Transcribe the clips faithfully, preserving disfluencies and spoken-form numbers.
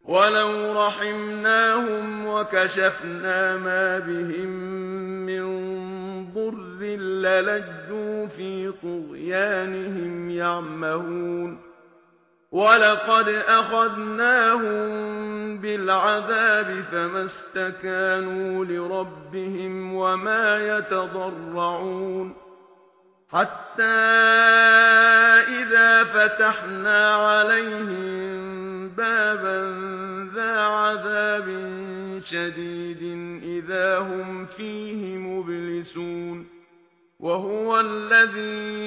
ولو رحمناهم وكشفنا ما بهم من ضر للجوا في طغيانهم يعمهون ولقد أخذناهم بالعذاب فما استكانوا لربهم وما يتضرعون حتى إذا فتحنا عليهم بابا ذا عذاب شديد إذا هم فيه مبلسون وهو الذي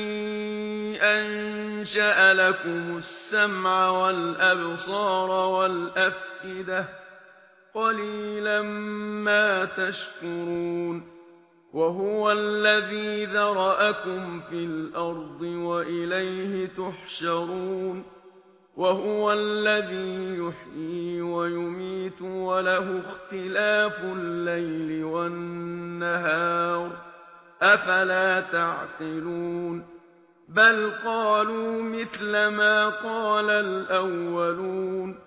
أنشأ لكم السمع والأبصار والأفئدة قليلا ما تشكرون وهو الذي ذرأكم في الأرض وإليه تحشرون وهو الذي يحيي ويميت وله اختلاف الليل والنهار أفلا تعقلون بل قالوا مثل ما قال الأولون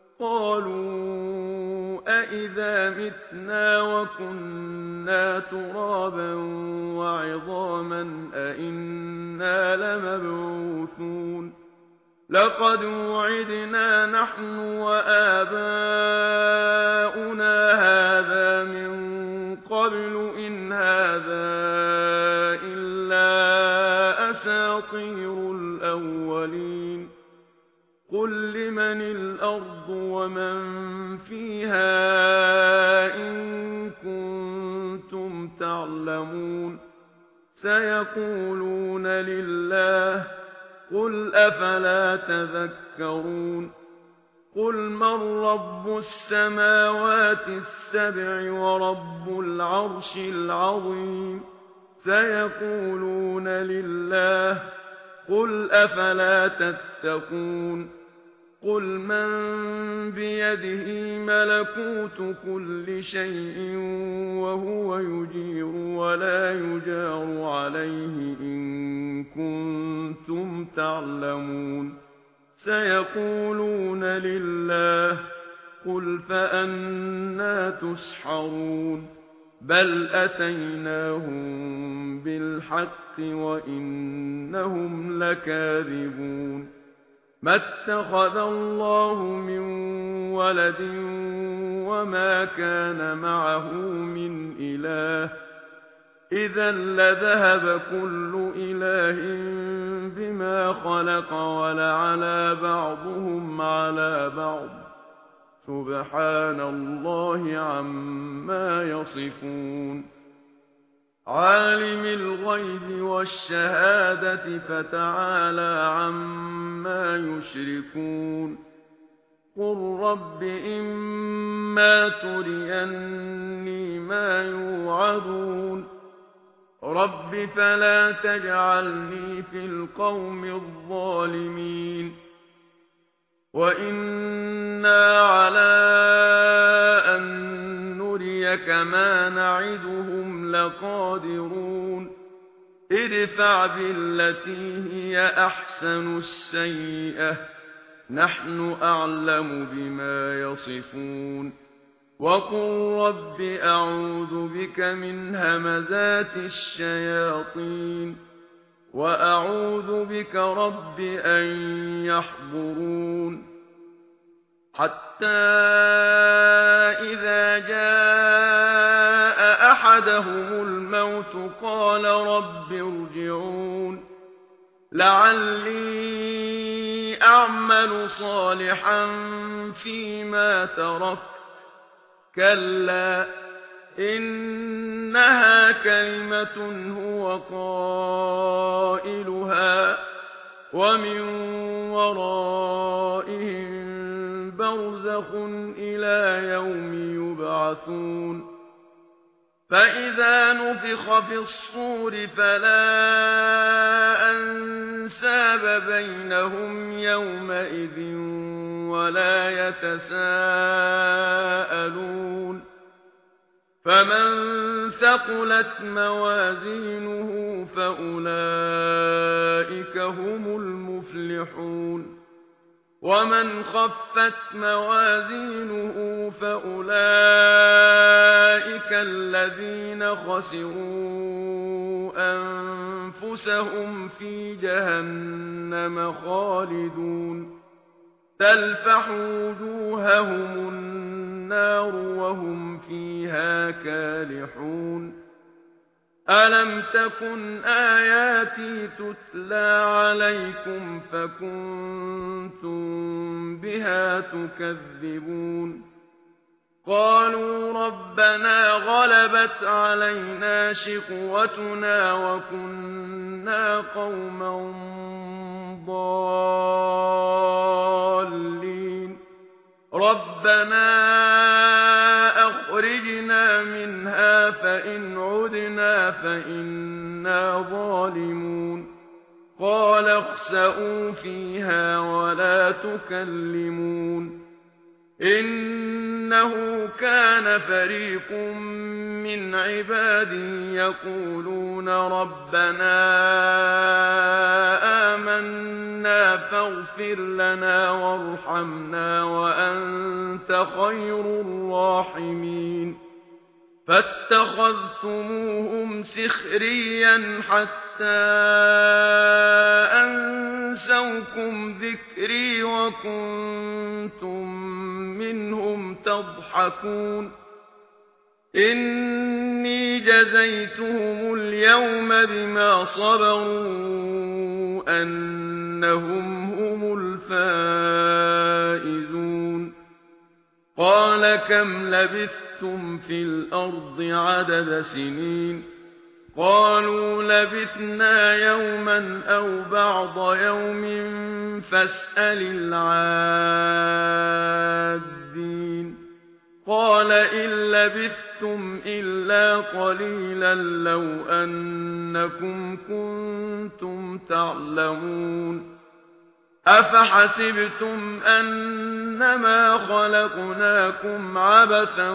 قالوا أئذا متنا وكنا ترابا وعظاما أئنا لمبعوثون لقد وعدنا نحن وآباؤنا هذا من قبل إن هذا إلا أساطير الأولين قل لمن الأرض ومن فيها إن كنتم تعلمون سيقولون لله قل أفلا تذكرون قل من رب السماوات السبع ورب العرش العظيم سيقولون لله قل أفلا تتقون قل من بيده ملكوت كل شيء وهو يجير ولا يجار عليه إن كنتم تعلمون سيقولون لله قل فأنى تسحرون بل أتيناهم بالحق وإنهم لكاذبون ما اتخذ الله من ولد وما كان معه من إله إذا لذهب كل إله بما خلق ولعلى بعضهم على بعض سبحان الله عما يصفون عالم الغيب والشهادة فتعالى عما يشركون قل رب إما تريني ما يوعدون رب فلا تجعلني في القوم الظالمين وإنا على أن نريك ما نعدهم لقادرون ادفع بالتي هي أحسن السيئة نحن أعلم بما يصفون وقل رب أعوذ بك من همزات الشياطين وأعوذ بك رب أن يحضرون حتى إذا جاء أحدهم الموت قال رب ارجعون لعلي أعمل صالحا فيما تركت كلا إنها كلمة هو قائلها ومن ورائهم برزخ إلى يوم يبعثون فإذا نفخ في الصور فلا أنساب بينهم يومئذ ولا يتساءلون فمن ثقلت موازينه فأولئك هم المفلحون ومن خفت موازينه فأولئك الذين خسروا أنفسهم في جهنم خالدون تلفح وجوههم النار وهم فيها كالحون ألم تكن آياتي تتلى عليكم فكنتم بها تكذبون قالوا ربنا غلبت علينا شقوتنا وكنا قوما ضالين ربنا أخرجنا منها فإن عدنا فإنا ظالمون قال اخسئوا فيها ولا تكلمون إنه كان فريق من عبادي يقولون ربنا آمنا فاغفر لنا وارحمنا وأنت خير الراحمين فاتخذتموهم سخريا حتى أنسوكم ذكري وكنتم منهم تضحكون إني جزيتهم اليوم بما صبروا أنهم هم الفائزون قال كم لبثتم في الأرض عدد سنين قالوا لبثنا يوما أو بعض يوم فاسأل العادين قال إن لبثتم إلا قليلا لو أنكم كنتم تعلمون أفحسبتم أنما خلقناكم عبثا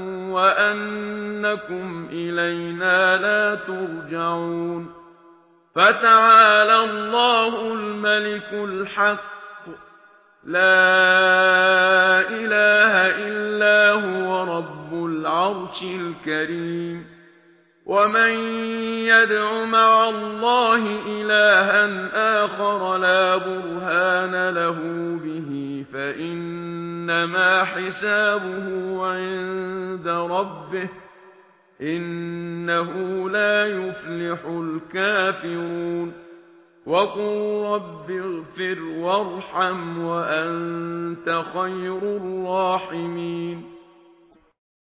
وأنكم إلينا لا ترجعون فتعالى الله الملك الحق لا إله إلا هو رب العرش الكريم ومن يدع مع الله إلها آخر لا برهان له به فإنما حسابه عند ربه إنه لا يفلح الكافرون وقل رب اغفر وارحم وأنت خير الراحمين